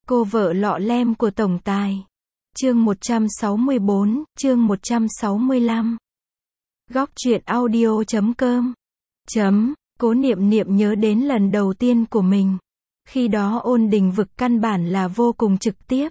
Cô vợ lọ lem của tổng tài. Chương 164, chương 165. Góc truyện audio.com. Cố Niệm Niệm nhớ đến lần đầu tiên của mình. Khi đó Ôn Đình Vực căn bản là vô cùng trực tiếp.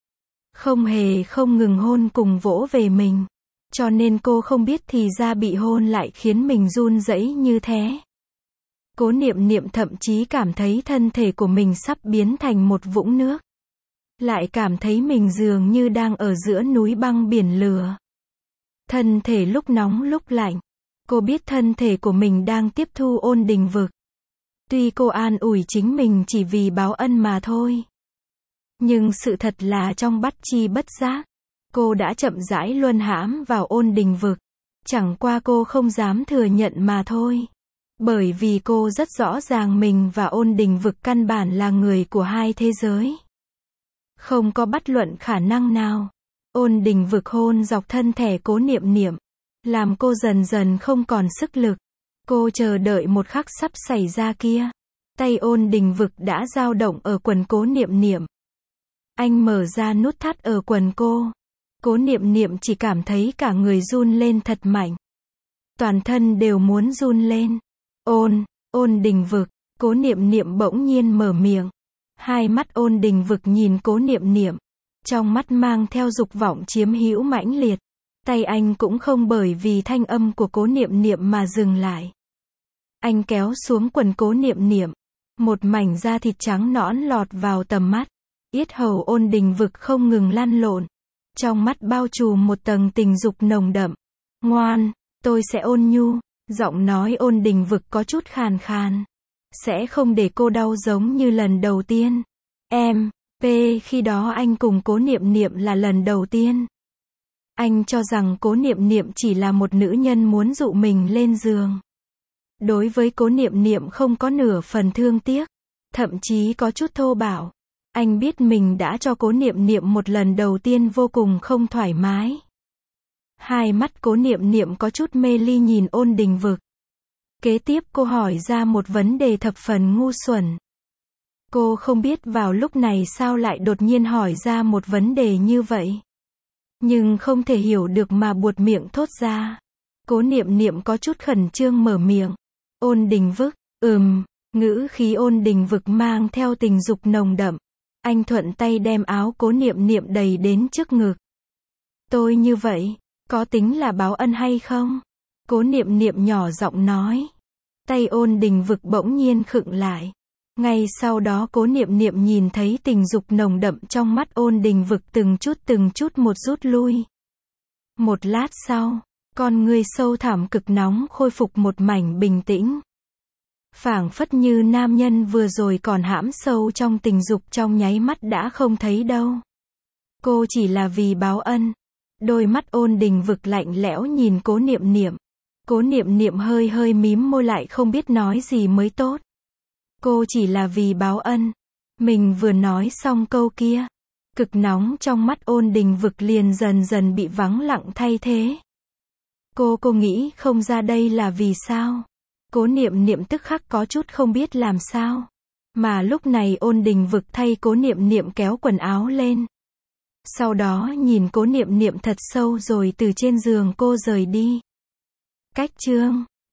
Không ngừng hôn cùng vỗ về mình. Cho nên cô không biết thì ra bị hôn lại khiến mình run rẩy như thế. Cố Niệm Niệm thậm chí cảm thấy thân thể của mình sắp biến thành một vũng nước. Lại cảm thấy mình dường như đang ở giữa núi băng biển lửa. Thân thể lúc nóng lúc lạnh. Cô biết thân thể của mình đang tiếp thu Ôn Đình Vực. Tuy cô an ủi chính mình chỉ vì báo ân mà thôi. Nhưng sự thật là trong bất chi bất giác, cô đã chậm rãi luân hãm vào Ôn Đình Vực. Chẳng qua cô không dám thừa nhận mà thôi. Bởi vì cô rất rõ ràng mình và Ôn Đình Vực căn bản là người của hai thế giới. Không có bất luận khả năng nào. Ôn Đình Vực hôn dọc thân thể Cố Niệm Niệm, làm cô dần dần không còn sức lực. Cô chờ đợi một khắc sắp xảy ra kia. Tay Ôn Đình Vực đã dao động ở quần Cố Niệm Niệm. Anh mở ra nút thắt ở quần cô. Cố Niệm Niệm chỉ cảm thấy cả người run lên thật mạnh. Toàn thân đều muốn run lên. Ôn Đình Vực. Cố Niệm Niệm bỗng nhiên mở miệng. Hai mắt Ôn Đình Vực nhìn Cố Niệm Niệm. Trong mắt mang theo dục vọng chiếm hữu mãnh liệt. Tay anh cũng không bởi vì thanh âm của Cố Niệm Niệm mà dừng lại. Anh kéo xuống quần Cố Niệm Niệm. Một mảnh da thịt trắng nõn lọt vào tầm mắt. Yết hầu Ôn Đình Vực không ngừng lăn lộn. Trong mắt bao trùm một tầng tình dục nồng đậm. Ngoan, tôi sẽ ôn nhu. Giọng nói Ôn Đình Vực có chút khàn khàn. Sẽ không để cô đau giống như lần đầu tiên. Khi đó anh cùng Cố Niệm Niệm là lần đầu tiên. Anh cho rằng Cố Niệm Niệm chỉ là một nữ nhân muốn dụ mình lên giường. Đối với Cố Niệm Niệm không có nửa phần thương tiếc. Thậm chí có chút thô bạo. Anh biết mình đã cho Cố Niệm Niệm một lần đầu tiên vô cùng không thoải mái. Hai mắt Cố Niệm Niệm có chút mê ly nhìn Ôn Đình Vực. Kế tiếp cô hỏi ra một vấn đề thập phần ngu xuẩn. Cô không biết vào lúc này sao lại đột nhiên hỏi ra một vấn đề như vậy. Nhưng không thể hiểu được mà buột miệng thốt ra. Cố Niệm Niệm có chút khẩn trương mở miệng. Ôn Đình Vực, ngữ khí Ôn Đình Vực mang theo tình dục nồng đậm. Anh thuận tay đem áo Cố Niệm Niệm đầy đến trước ngực. Tôi như vậy, có tính là báo ân hay không? Cố Niệm Niệm nhỏ giọng nói. Tay Ôn Đình Vực bỗng nhiên khựng lại. Ngay sau đó Cố Niệm Niệm nhìn thấy tình dục nồng đậm trong mắt Ôn Đình Vực từng chút một rút lui. Một lát sau, con ngươi sâu thẳm cực nóng khôi phục một mảnh bình tĩnh. Phảng phất như nam nhân vừa rồi còn hãm sâu trong tình dục trong nháy mắt đã không thấy đâu. Cô chỉ là vì báo ân. Đôi mắt Ôn Đình Vực lạnh lẽo nhìn Cố Niệm Niệm. Cố Niệm Niệm hơi mím môi lại không biết nói gì mới tốt. Cô chỉ là vì báo ân. Mình vừa nói xong câu kia. Cực nóng trong mắt Ôn Đình Vực liền dần dần bị vắng lặng thay thế. Cô nghĩ không ra đây là vì sao. Cố Niệm Niệm tức khắc có chút không biết làm sao. Mà lúc này Ôn Đình Vực thay Cố Niệm Niệm kéo quần áo lên. Sau đó nhìn Cố Niệm Niệm thật sâu rồi từ trên giường cô rời đi. Cách chương